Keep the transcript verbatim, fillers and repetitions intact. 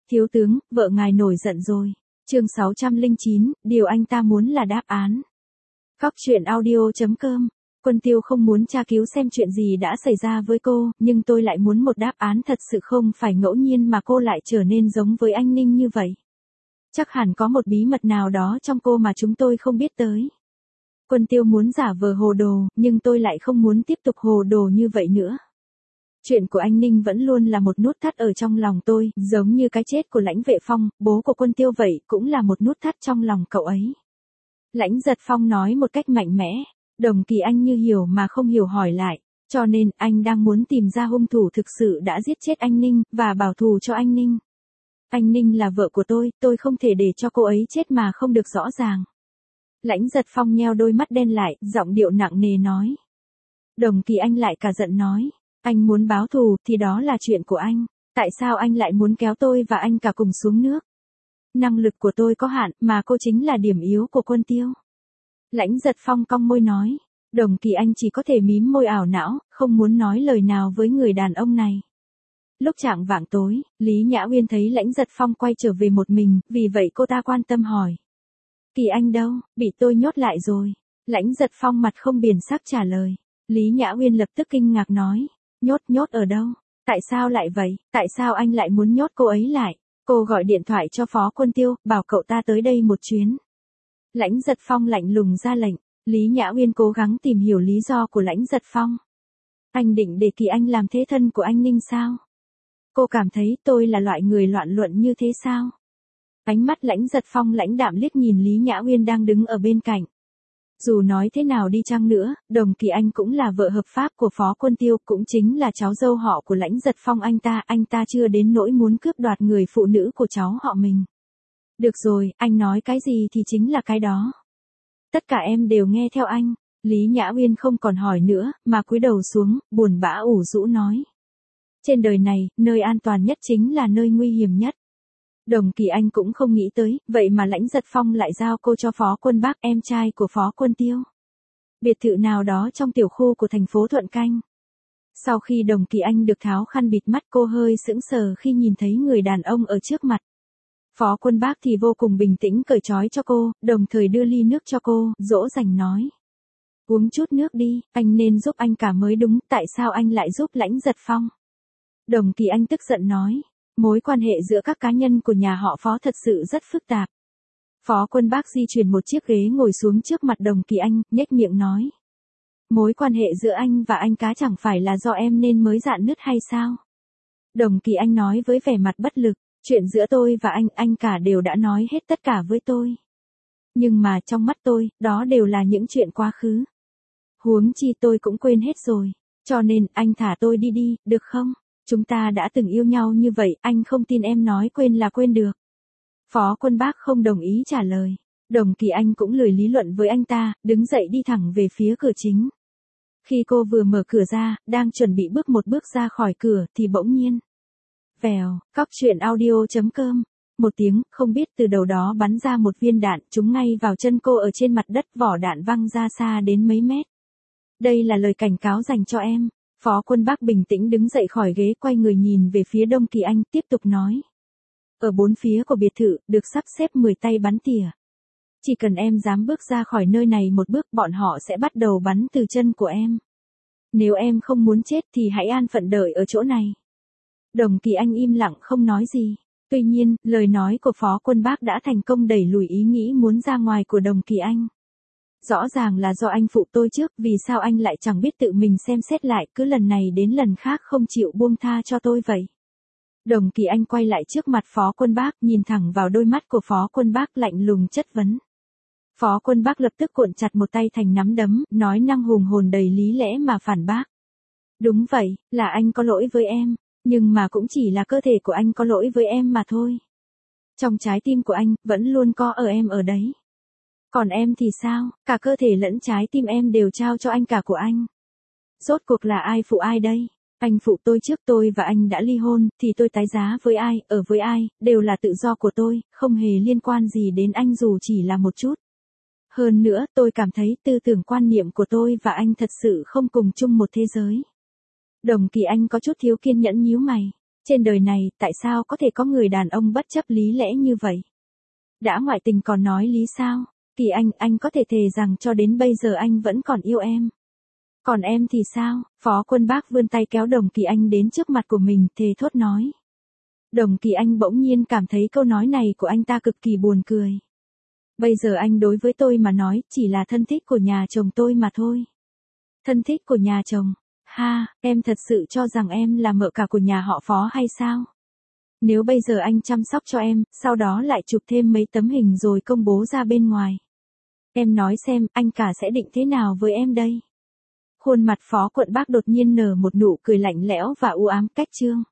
Thiếu tướng, vợ ngài nổi giận rồi. Chương sáu trăm lẻ chín, điều anh ta muốn là đáp án. Cóc truyện audio chấm com. Quân Tiêu không muốn tra cứu xem chuyện gì đã xảy ra với cô, nhưng tôi lại muốn một đáp án thật sự, không phải ngẫu nhiên mà cô lại trở nên giống với anh Ninh như vậy. Chắc hẳn có một bí mật nào đó trong cô mà chúng tôi không biết tới. Quân Tiêu muốn giả vờ hồ đồ, nhưng tôi lại không muốn tiếp tục hồ đồ như vậy nữa. Chuyện của anh Ninh vẫn luôn là một nút thắt ở trong lòng tôi, giống như cái chết của Lãnh Vệ Phong, bố của Quân Tiêu vậy, cũng là một nút thắt trong lòng cậu ấy. Lãnh Giật Phong nói một cách mạnh mẽ. Đồng Kỳ Anh như hiểu mà không hiểu hỏi lại, cho nên anh đang muốn tìm ra hung thủ thực sự đã giết chết anh Ninh, và bảo thù cho anh Ninh. Anh Ninh là vợ của tôi, tôi không thể để cho cô ấy chết mà không được rõ ràng. Lãnh Giật Phong nheo đôi mắt đen lại, giọng điệu nặng nề nói. Đồng Kỳ Anh lại cả giận nói, anh muốn báo thù thì đó là chuyện của anh, tại sao anh lại muốn kéo tôi và anh cả cùng xuống nước? Năng lực của tôi có hạn, mà cô chính là điểm yếu của Quân Tiêu. Lãnh Giật Phong cong môi nói, Đồng Kỳ Anh chỉ có thể mím môi ảo não, không muốn nói lời nào với người đàn ông này. Lúc chạng vạng tối, Lý Nhã Uyên thấy Lãnh Giật Phong quay trở về một mình, vì vậy cô ta quan tâm hỏi. Kỳ Anh đâu, bị tôi nhốt lại rồi. Lãnh Giật Phong mặt không biển sắc trả lời. Lý Nhã Uyên lập tức kinh ngạc nói, nhốt nhốt ở đâu? Tại sao lại vậy? Tại sao anh lại muốn nhốt cô ấy lại? Cô gọi điện thoại cho Phó Quân Tiêu, bảo cậu ta tới đây một chuyến. Lãnh Giật Phong lạnh lùng ra lệnh. Lý Nhã Uyên cố gắng tìm hiểu lý do của Lãnh Giật Phong. Anh định để Kỳ Anh làm thế thân của anh Ninh sao? Cô cảm thấy tôi là loại người loạn luận như thế sao? Ánh mắt Lãnh Giật Phong lãnh đạm liếc nhìn Lý Nhã Uyên đang đứng ở bên cạnh. Dù nói thế nào đi chăng nữa, Đồng Kỳ Anh cũng là vợ hợp pháp của Phó Quân Tiêu, cũng chính là cháu dâu họ của Lãnh Giật Phong anh ta, anh ta chưa đến nỗi muốn cướp đoạt người phụ nữ của cháu họ mình. Được rồi, anh nói cái gì thì chính là cái đó. Tất cả em đều nghe theo anh. Lý Nhã Uyên không còn hỏi nữa, mà cúi đầu xuống, buồn bã ủ rũ nói. Trên đời này, nơi an toàn nhất chính là nơi nguy hiểm nhất. Đồng Kỳ Anh cũng không nghĩ tới, vậy mà Lãnh Giật Phong lại giao cô cho Phó Quân Bác, em trai của Phó Quân Tiêu. Biệt thự nào đó trong tiểu khu của thành phố Thuận Canh. Sau khi Đồng Kỳ Anh được tháo khăn bịt mắt, cô hơi sững sờ khi nhìn thấy người đàn ông ở trước mặt. Phó Quân Bác thì vô cùng bình tĩnh cởi trói cho cô, đồng thời đưa ly nước cho cô, dỗ dành nói. Uống chút nước đi, anh nên giúp anh cả mới đúng, tại sao anh lại giúp Lãnh Giật Phong? Đồng Kỳ Anh tức giận nói. Mối quan hệ giữa các cá nhân của nhà họ Phó thật sự rất phức tạp. Phó Quân Bác di chuyển một chiếc ghế ngồi xuống trước mặt Đồng Kỳ Anh, nhếch miệng nói. Mối quan hệ giữa anh và anh cá chẳng phải là do em nên mới rạn nứt hay sao? Đồng Kỳ Anh nói với vẻ mặt bất lực. Chuyện giữa tôi và anh, anh cả đều đã nói hết tất cả với tôi. Nhưng mà trong mắt tôi, đó đều là những chuyện quá khứ. Huống chi tôi cũng quên hết rồi. Cho nên, anh thả tôi đi đi, được không? Chúng ta đã từng yêu nhau như vậy, anh không tin em nói quên là quên được. Phó Quân Bác không đồng ý trả lời. Đồng Kỳ Anh cũng lười lý luận với anh ta, đứng dậy đi thẳng về phía cửa chính. Khi cô vừa mở cửa ra, đang chuẩn bị bước một bước ra khỏi cửa, thì bỗng nhiên. Vèo, cóc truyện audio chấm com. Một tiếng, không biết từ đầu đó bắn ra một viên đạn, trúng ngay vào chân cô ở trên mặt đất, vỏ đạn văng ra xa đến mấy mét. Đây là lời cảnh cáo dành cho em. Phó Quân Bác bình tĩnh đứng dậy khỏi ghế, quay người nhìn về phía Đồng Kỳ Anh, tiếp tục nói. Ở bốn phía của biệt thự, được sắp xếp mười tay bắn tỉa. Chỉ cần em dám bước ra khỏi nơi này một bước, bọn họ sẽ bắt đầu bắn từ chân của em. Nếu em không muốn chết thì hãy an phận đợi ở chỗ này. Đồng Kỳ Anh im lặng không nói gì. Tuy nhiên, lời nói của Phó Quân Bác đã thành công đẩy lùi ý nghĩ muốn ra ngoài của Đồng Kỳ Anh. Rõ ràng là do anh phụ tôi trước, vì sao anh lại chẳng biết tự mình xem xét lại, cứ lần này đến lần khác không chịu buông tha cho tôi vậy? Đồng Kỳ Anh quay lại trước mặt Phó Quân Bác, nhìn thẳng vào đôi mắt của Phó Quân Bác lạnh lùng chất vấn. Phó Quân Bác lập tức cuộn chặt một tay thành nắm đấm, nói năng hùng hồn đầy lý lẽ mà phản bác. Đúng vậy, là anh có lỗi với em, nhưng mà cũng chỉ là cơ thể của anh có lỗi với em mà thôi. Trong trái tim của anh, vẫn luôn có ở em ở đấy. Còn em thì sao, cả cơ thể lẫn trái tim em đều trao cho anh cả của anh. Rốt cuộc là ai phụ ai đây? Anh phụ tôi trước, tôi và anh đã ly hôn, thì tôi tái giá với ai, ở với ai, đều là tự do của tôi, không hề liên quan gì đến anh dù chỉ là một chút. Hơn nữa, tôi cảm thấy tư tưởng quan niệm của tôi và anh thật sự không cùng chung một thế giới. Đồng Kỳ Anh có chút thiếu kiên nhẫn nhíu mày. Trên đời này, tại sao có thể có người đàn ông bất chấp lý lẽ như vậy? Đã ngoại tình còn nói lý sao? Kỳ Anh, anh có thể thề rằng cho đến bây giờ anh vẫn còn yêu em. Còn em thì sao? Phó Quân Bác vươn tay kéo Đồng Kỳ Anh đến trước mặt của mình, thề thốt nói. Đồng Kỳ Anh bỗng nhiên cảm thấy câu nói này của anh ta cực kỳ buồn cười. Bây giờ anh đối với tôi mà nói, chỉ là thân thích của nhà chồng tôi mà thôi. Thân thích của nhà chồng? Ha, em thật sự cho rằng em là mợ cả của nhà họ Phó hay sao? Nếu bây giờ anh chăm sóc cho em, sau đó lại chụp thêm mấy tấm hình rồi công bố ra bên ngoài. Em nói xem, anh cả sẽ định thế nào với em đây? Khuôn mặt Phó Quận Bác đột nhiên nở một nụ cười lạnh lẽo và u ám, cách chương.